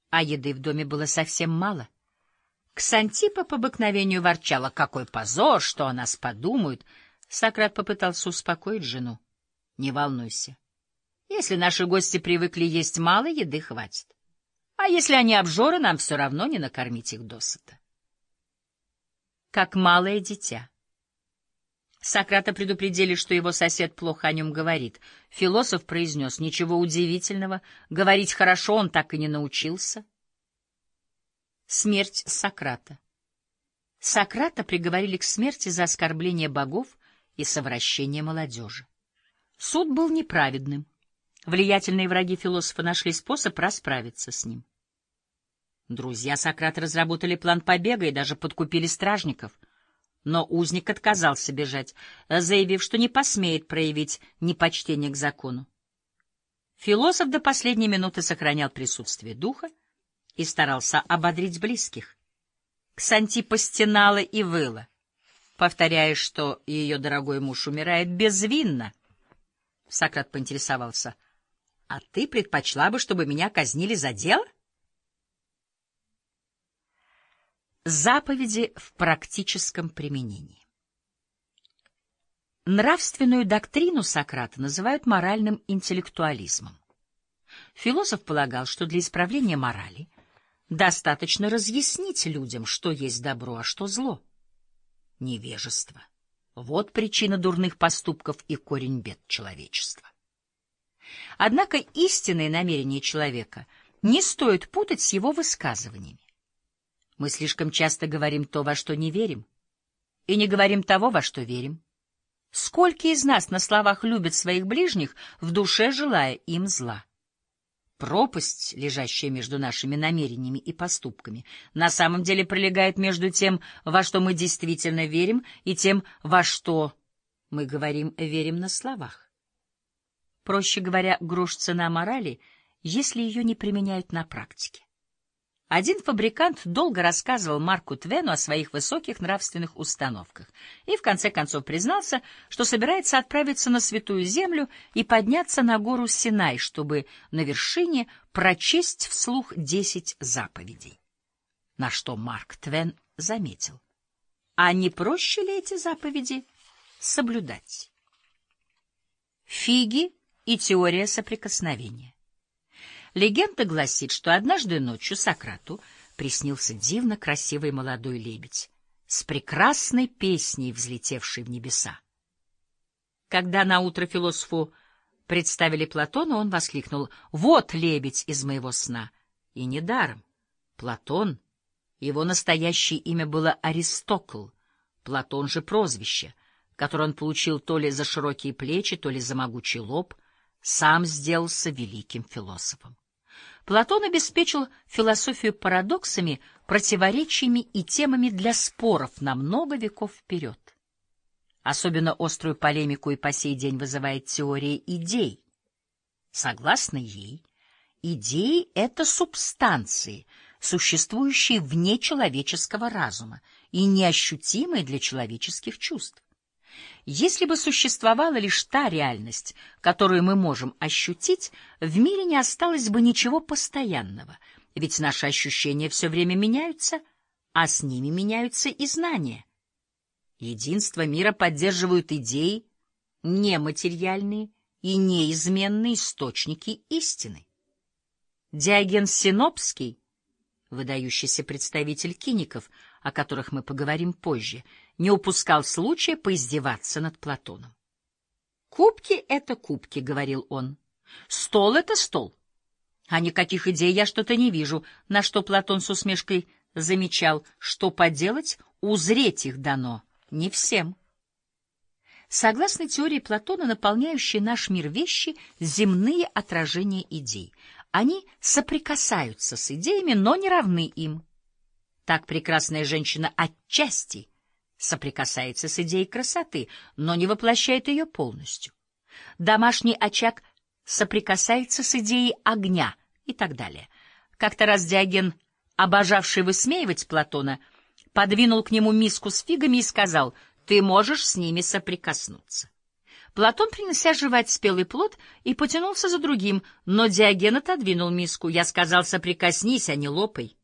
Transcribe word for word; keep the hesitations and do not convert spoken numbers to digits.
а еды в доме было совсем мало. Ксантипа по обыкновению ворчала: «Какой позор, что о нас подумают!» Сократ попытался успокоить жену: «Не волнуйся. Если наши гости привыкли есть мало, еды хватит. А если они обжоры, нам все равно не накормить их досыта». Как малое дитя. Сократа предупредили, что его сосед плохо о нем говорит. Философ произнес: «Ничего удивительного, говорить хорошо он так и не научился». Смерть Сократа. Сократа приговорили к смерти за оскорбление богов и совращение молодежи. Суд был неправедным. Влиятельные враги философа нашли способ расправиться с ним. Друзья Сократа разработали план побега и даже подкупили стражников. Но узник отказался бежать, заявив, что не посмеет проявить непочтение к закону. Философ до последней минуты сохранял присутствие духа и старался ободрить близких. Ксантипа стенала и выла, повторяя, что ее дорогой муж умирает безвинно. Сократ поинтересовался: «А ты предпочла бы, чтобы меня казнили за дело?» Заповеди в практическом применении. Нравственную доктрину Сократа называют моральным интеллектуализмом. Философ полагал, что для исправления морали достаточно разъяснить людям, что есть добро, а что зло. Невежество — вот причина дурных поступков и корень бед человечества. Однако истинные намерения человека не стоит путать с его высказываниями. Мы слишком часто говорим то, во что не верим, и не говорим того, во что верим. Сколько из нас на словах любят своих ближних, в душе желая им зла? Пропасть, лежащая между нашими намерениями и поступками, на самом деле пролегает между тем, во что мы действительно верим, и тем, во что мы говорим, верим на словах. Проще говоря, грош цена морали, если ее не применяют на практике. Один фабрикант долго рассказывал Марку Твену о своих высоких нравственных установках и в конце концов признался, что собирается отправиться на Святую Землю и подняться на гору Синай, чтобы на вершине прочесть вслух десять заповедей. На что Марк Твен заметил: «А не проще ли эти заповеди соблюдать?» Фиги и теория соприкосновения. Легенда гласит, что однажды ночью Сократу приснился дивно красивый молодой лебедь с прекрасной песней, взлетевшей в небеса. Когда наутро философу представили Платона, он воскликнул: «Вот лебедь из моего сна!» И недаром. Платон, его настоящее имя было Аристокл, Платон же прозвище, которое он получил то ли за широкие плечи, то ли за могучий лоб, сам сделался великим философом. Платон обеспечил философию парадоксами, противоречиями и темами для споров на много веков вперед. Особенно острую полемику и по сей день вызывает теория идей. Согласно ей, идеи — это субстанции, существующие вне человеческого разума и неощутимые для человеческих чувств. Если бы существовала лишь та реальность, которую мы можем ощутить, в мире не осталось бы ничего постоянного, ведь наши ощущения все время меняются, а с ними меняются и знания. Единство мира поддерживают идеи, нематериальные и неизменные источники истины. Диоген Синопский, выдающийся представитель киников, о которых мы поговорим позже, не упускал случая поиздеваться над Платоном. «Кубки — это кубки», — говорил он. «Стол — это стол. А никаких идей я что-то не вижу», на что Платон с усмешкой замечал: «Что поделать, узреть их дано не всем». Согласно теории Платона, наполняющие наш мир вещи — земные отражения идей. Они соприкасаются с идеями, но не равны им. Так прекрасная женщина отчасти соприкасается с идеей красоты, но не воплощает ее полностью. Домашний очаг соприкасается с идеей огня и так далее. Как-то раз Диоген, обожавший высмеивать Платона, подвинул к нему миску с фигами и сказал: «Ты можешь с ними соприкоснуться». Платон принялся жевать спелый плод и потянулся за другим, но Диоген отодвинул миску. Я сказал, соприкоснись, а не лопай.